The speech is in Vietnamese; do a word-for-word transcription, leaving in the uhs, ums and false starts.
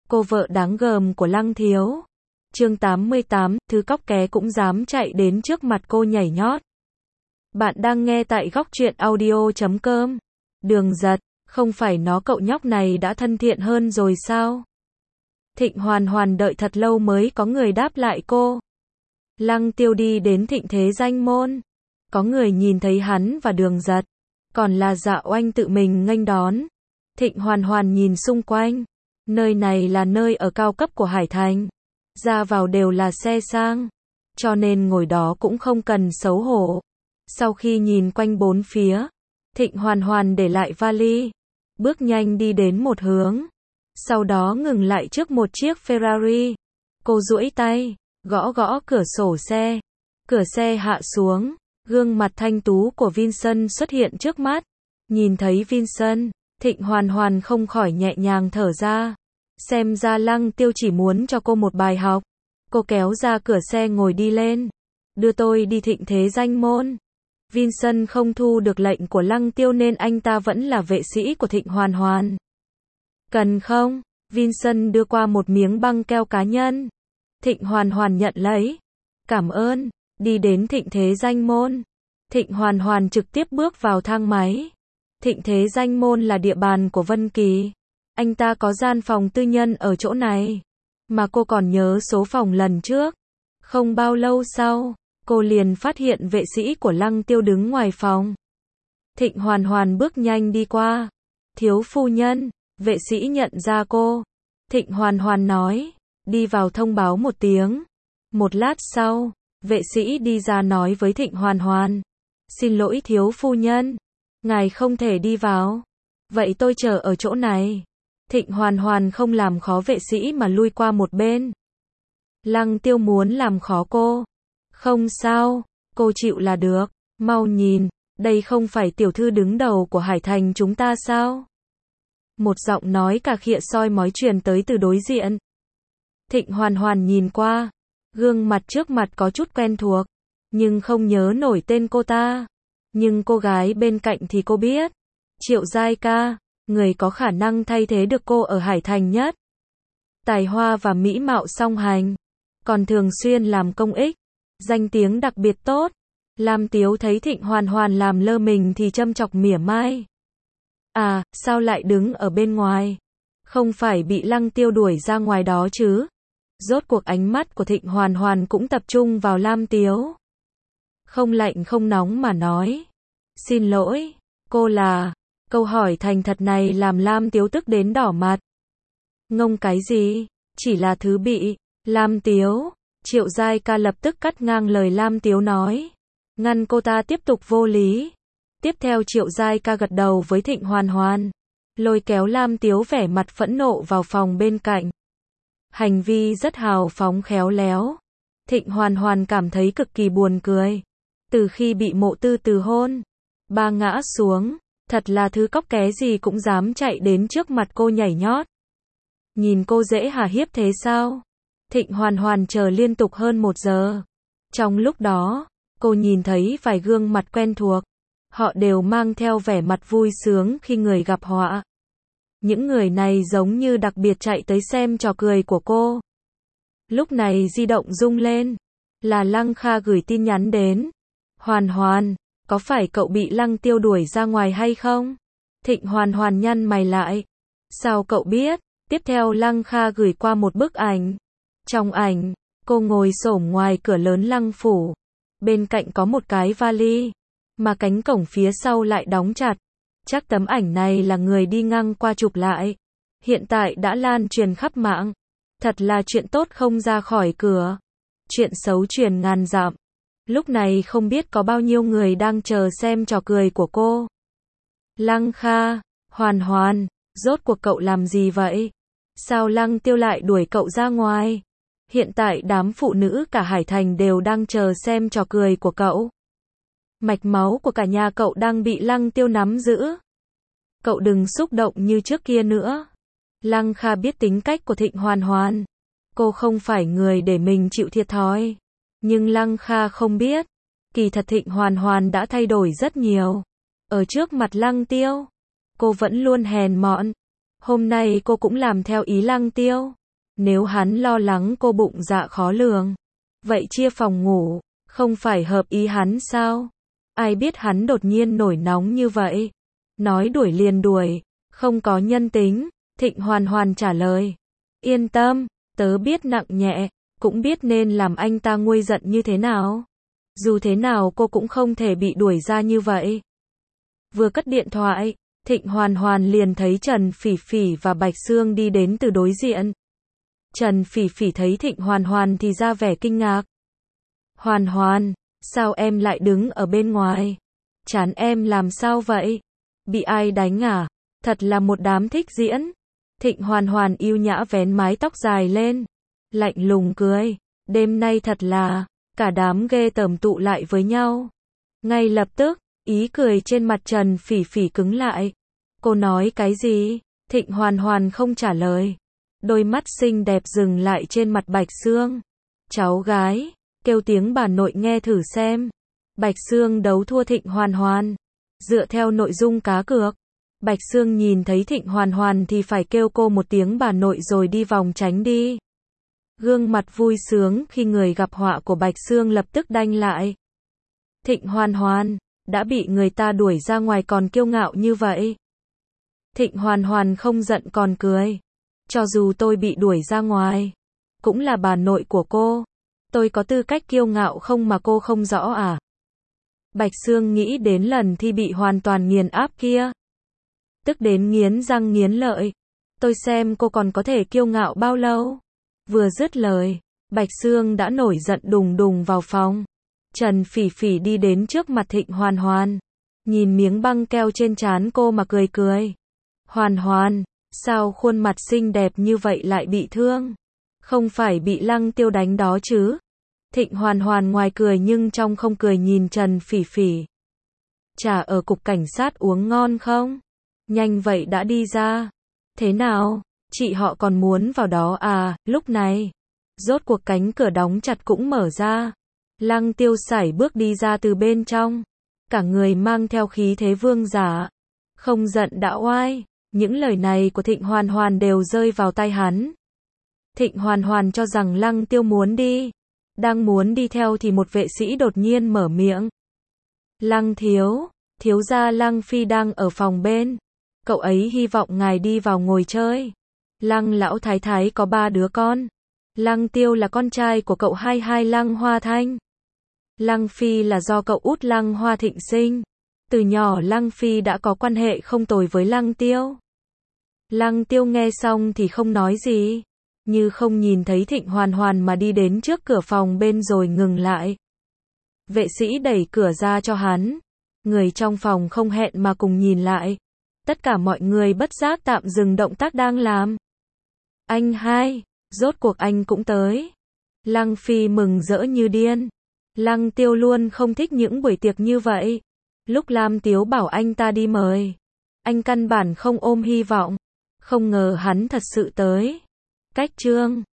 cô vợ đáng gờm của Lăng Thiếu. Chương tám mươi tám, thứ cóc ké cũng dám chạy đến trước mặt cô nhảy nhót. Bạn đang nghe tại góc truyện audio chấm com. Đường Giật, không phải nó cậu nhóc này đã thân thiện hơn rồi sao? Thịnh Hoàn Hoàn đợi thật lâu mới có người đáp lại cô. Lăng Tiêu đi đến Thịnh Thế Danh Môn. Có người nhìn thấy hắn và Đường Giật. Còn là Dạ Oanh tự mình nghênh đón. Thịnh Hoàn Hoàn nhìn xung quanh. Nơi này là nơi ở cao cấp của Hải Thành. Ra vào đều là xe sang. Cho nên ngồi đó cũng không cần xấu hổ. Sau khi nhìn quanh bốn phía, Thịnh Hoàn Hoàn để lại vali. Bước nhanh đi đến một hướng. Sau đó ngừng lại trước một chiếc Ferrari. Cô duỗi tay, gõ gõ cửa sổ xe. Cửa xe hạ xuống. Gương mặt thanh tú của Vincent xuất hiện trước mắt. Nhìn thấy Vincent, Thịnh Hoàn Hoàn không khỏi nhẹ nhàng thở ra. Xem ra Lăng Tiêu chỉ muốn cho cô một bài học. Cô kéo ra cửa xe ngồi đi lên. Đưa tôi đi Thịnh Thế Danh Môn. Vincent không thu được lệnh của Lăng Tiêu nên anh ta vẫn là vệ sĩ của Thịnh Hoàn Hoàn. Cần không? Vincent đưa qua một miếng băng keo cá nhân. Thịnh Hoàn Hoàn nhận lấy. Cảm ơn. Đi đến Thịnh Thế Danh Môn. Thịnh Hoàn Hoàn trực tiếp bước vào thang máy. Thịnh Thế Danh Môn là địa bàn của Vân Kỳ. Anh ta có gian phòng tư nhân ở chỗ này. Mà cô còn nhớ số phòng lần trước. Không bao lâu sau, cô liền phát hiện vệ sĩ của Lăng Tiêu đứng ngoài phòng. Thịnh Hoàn Hoàn bước nhanh đi qua. Thiếu phu nhân, vệ sĩ nhận ra cô. Thịnh Hoàn Hoàn nói, đi vào thông báo một tiếng. Một lát sau, vệ sĩ đi ra nói với Thịnh Hoàn Hoàn. Xin lỗi thiếu phu nhân, ngài không thể đi vào. Vậy tôi chờ ở chỗ này. Thịnh Hoàn Hoàn không làm khó vệ sĩ mà lui qua một bên. Lăng Tiêu muốn làm khó cô. Không sao, cô chịu là được. Mau nhìn, đây không phải tiểu thư đứng đầu của Hải Thành chúng ta sao? Một giọng nói cà khịa soi mói truyền tới từ đối diện. Thịnh Hoàn Hoàn nhìn qua. Gương mặt trước mặt có chút quen thuộc. Nhưng không nhớ nổi tên cô ta. Nhưng cô gái bên cạnh thì cô biết. Triệu Giai Ca. Người có khả năng thay thế được cô ở Hải Thành nhất. Tài hoa và mỹ mạo song hành. Còn thường xuyên làm công ích. Danh tiếng đặc biệt tốt. Lam Tiếu thấy Thịnh Hoàn Hoàn làm lơ mình thì châm chọc mỉa mai. À, sao lại đứng ở bên ngoài? Không phải bị Lăng Tiêu đuổi ra ngoài đó chứ? Rốt cuộc ánh mắt của Thịnh Hoàn Hoàn cũng tập trung vào Lam Tiếu. Không lạnh không nóng mà nói. Xin lỗi, cô là... Câu hỏi thành thật này làm Lam Tiếu tức đến đỏ mặt. Ngông cái gì? Chỉ là thứ bị. Lam Tiếu. Triệu Giai Ca lập tức cắt ngang lời Lam Tiếu nói. Ngăn cô ta tiếp tục vô lý. Tiếp theo Triệu Giai Ca gật đầu với Thịnh Hoàn Hoàn. Lôi kéo Lam Tiếu vẻ mặt phẫn nộ vào phòng bên cạnh. Hành vi rất hào phóng khéo léo. Thịnh Hoàn Hoàn cảm thấy cực kỳ buồn cười. Từ khi bị Mộ Tư từ hôn. Ba ngã xuống. Thật là thứ cóc ké gì cũng dám chạy đến trước mặt cô nhảy nhót. Nhìn cô dễ hà hiếp thế sao? Thịnh Hoàn Hoàn chờ liên tục hơn một giờ. Trong lúc đó, cô nhìn thấy vài gương mặt quen thuộc. Họ đều mang theo vẻ mặt vui sướng khi người gặp họa. Những người này giống như đặc biệt chạy tới xem trò cười của cô. Lúc này di động rung lên. Là Lăng Kha gửi tin nhắn đến. Hoàn Hoàn. Có phải cậu bị Lăng Tiêu đuổi ra ngoài hay không? Thịnh Hoàn Hoàn nhăn mày lại. Sao cậu biết? Tiếp theo Lăng Kha gửi qua một bức ảnh. Trong ảnh, cô ngồi xổm ngoài cửa lớn Lăng phủ. Bên cạnh có một cái vali. Mà cánh cổng phía sau lại đóng chặt. Chắc tấm ảnh này là người đi ngang qua chụp lại. Hiện tại đã lan truyền khắp mạng. Thật là chuyện tốt không ra khỏi cửa. Chuyện xấu truyền ngàn dặm. Lúc này không biết có bao nhiêu người đang chờ xem trò cười của cô. Lăng Kha, Hoàn Hoàn, rốt cuộc cậu làm gì vậy? Sao Lăng Tiêu lại đuổi cậu ra ngoài? Hiện tại đám phụ nữ cả Hải Thành đều đang chờ xem trò cười của cậu. Mạch máu của cả nhà cậu đang bị Lăng Tiêu nắm giữ. Cậu đừng xúc động như trước kia nữa. Lăng Kha biết tính cách của Thịnh Hoàn Hoàn. Cô không phải người để mình chịu thiệt thòi. Nhưng Lăng Kha không biết, kỳ thật Thịnh Hoàn Hoàn đã thay đổi rất nhiều. Ở trước mặt Lăng Tiêu, cô vẫn luôn hèn mọn. Hôm nay cô cũng làm theo ý Lăng Tiêu. Nếu hắn lo lắng cô bụng dạ khó lường, vậy chia phòng ngủ, không phải hợp ý hắn sao? Ai biết hắn đột nhiên nổi nóng như vậy. Nói đuổi liền đuổi, không có nhân tính. Thịnh Hoàn Hoàn trả lời. Yên tâm, tớ biết nặng nhẹ, cũng biết nên làm anh ta nguôi giận như thế nào. Dù thế nào cô cũng không thể bị đuổi ra như vậy. Vừa cất điện thoại, Thịnh Hoàn Hoàn liền thấy Trần Phỉ Phỉ và Bạch Sương đi đến từ đối diện. Trần Phỉ Phỉ thấy Thịnh Hoàn Hoàn thì ra vẻ kinh ngạc. Hoàn Hoàn, sao em lại đứng ở bên ngoài? Chán em làm sao vậy? Bị ai đánh à? Thật là một đám thích diễn. Thịnh Hoàn Hoàn yêu nhã vén mái tóc dài lên, lạnh lùng cười. Đêm nay thật là, cả đám ghê tởm tụ lại với nhau. Ngay lập tức, ý cười trên mặt Trần Phỉ Phỉ cứng lại. Cô nói cái gì? Thịnh Hoàn Hoàn không trả lời. Đôi mắt xinh đẹp dừng lại trên mặt Bạch Sương. Cháu gái, kêu tiếng bà nội nghe thử xem. Bạch Sương đấu thua Thịnh Hoàn Hoàn. Dựa theo nội dung cá cược, Bạch Sương nhìn thấy Thịnh Hoàn Hoàn thì phải kêu cô một tiếng bà nội rồi đi vòng tránh đi. Gương mặt vui sướng khi người gặp họa của Bạch Sương lập tức đanh lại. Thịnh Hoàn Hoàn, đã bị người ta đuổi ra ngoài còn kiêu ngạo như vậy. Thịnh Hoàn Hoàn không giận còn cười. Cho dù tôi bị đuổi ra ngoài, cũng là bà nội của cô. Tôi có tư cách kiêu ngạo không mà cô không rõ à? Bạch Sương nghĩ đến lần thi bị hoàn toàn nghiền áp kia. Tức đến nghiến răng nghiến lợi. Tôi xem cô còn có thể kiêu ngạo bao lâu. Vừa dứt lời, Bạch Sương đã nổi giận đùng đùng vào phòng. Trần Phỉ Phỉ đi đến trước mặt Thịnh Hoàn Hoàn. Nhìn miếng băng keo trên trán cô mà cười cười. Hoàn Hoàn, sao khuôn mặt xinh đẹp như vậy lại bị thương? Không phải bị Lăng Tiêu đánh đó chứ? Thịnh Hoàn Hoàn ngoài cười nhưng trong không cười nhìn Trần Phỉ Phỉ. Trà ở cục cảnh sát uống ngon không? Nhanh vậy đã đi ra. Thế nào? Chị họ còn muốn vào đó à? Lúc này, rốt cuộc cánh cửa đóng chặt cũng mở ra. Lăng Tiêu sải bước đi ra từ bên trong. Cả người mang theo khí thế vương giả. Không giận đã oai. Những lời này của Thịnh Hoàn Hoàn đều rơi vào tai hắn. Thịnh Hoàn Hoàn cho rằng Lăng Tiêu muốn đi. Đang muốn đi theo thì một vệ sĩ đột nhiên mở miệng. Lăng thiếu, thiếu gia Lăng Phi đang ở phòng bên. Cậu ấy hy vọng ngài đi vào ngồi chơi. Lăng lão thái thái có ba đứa con. Lăng Tiêu là con trai của cậu hai hai Lăng Hoa Thanh. Lăng Phi là do cậu út Lăng Hoa Thịnh sinh. Từ nhỏ Lăng Phi đã có quan hệ không tồi với Lăng Tiêu. Lăng Tiêu nghe xong thì không nói gì. Như không nhìn thấy Thịnh Hoàn Hoàn mà đi đến trước cửa phòng bên rồi ngừng lại. Vệ sĩ đẩy cửa ra cho hắn. Người trong phòng không hẹn mà cùng nhìn lại. Tất cả mọi người bất giác tạm dừng động tác đang làm. Anh hai, rốt cuộc anh cũng tới. Lăng Phi mừng rỡ như điên. Lăng Tiêu luôn không thích những buổi tiệc như vậy. Lúc Lam Tiếu bảo anh ta đi mời, anh căn bản không ôm hy vọng. Không ngờ hắn thật sự tới. Cách chương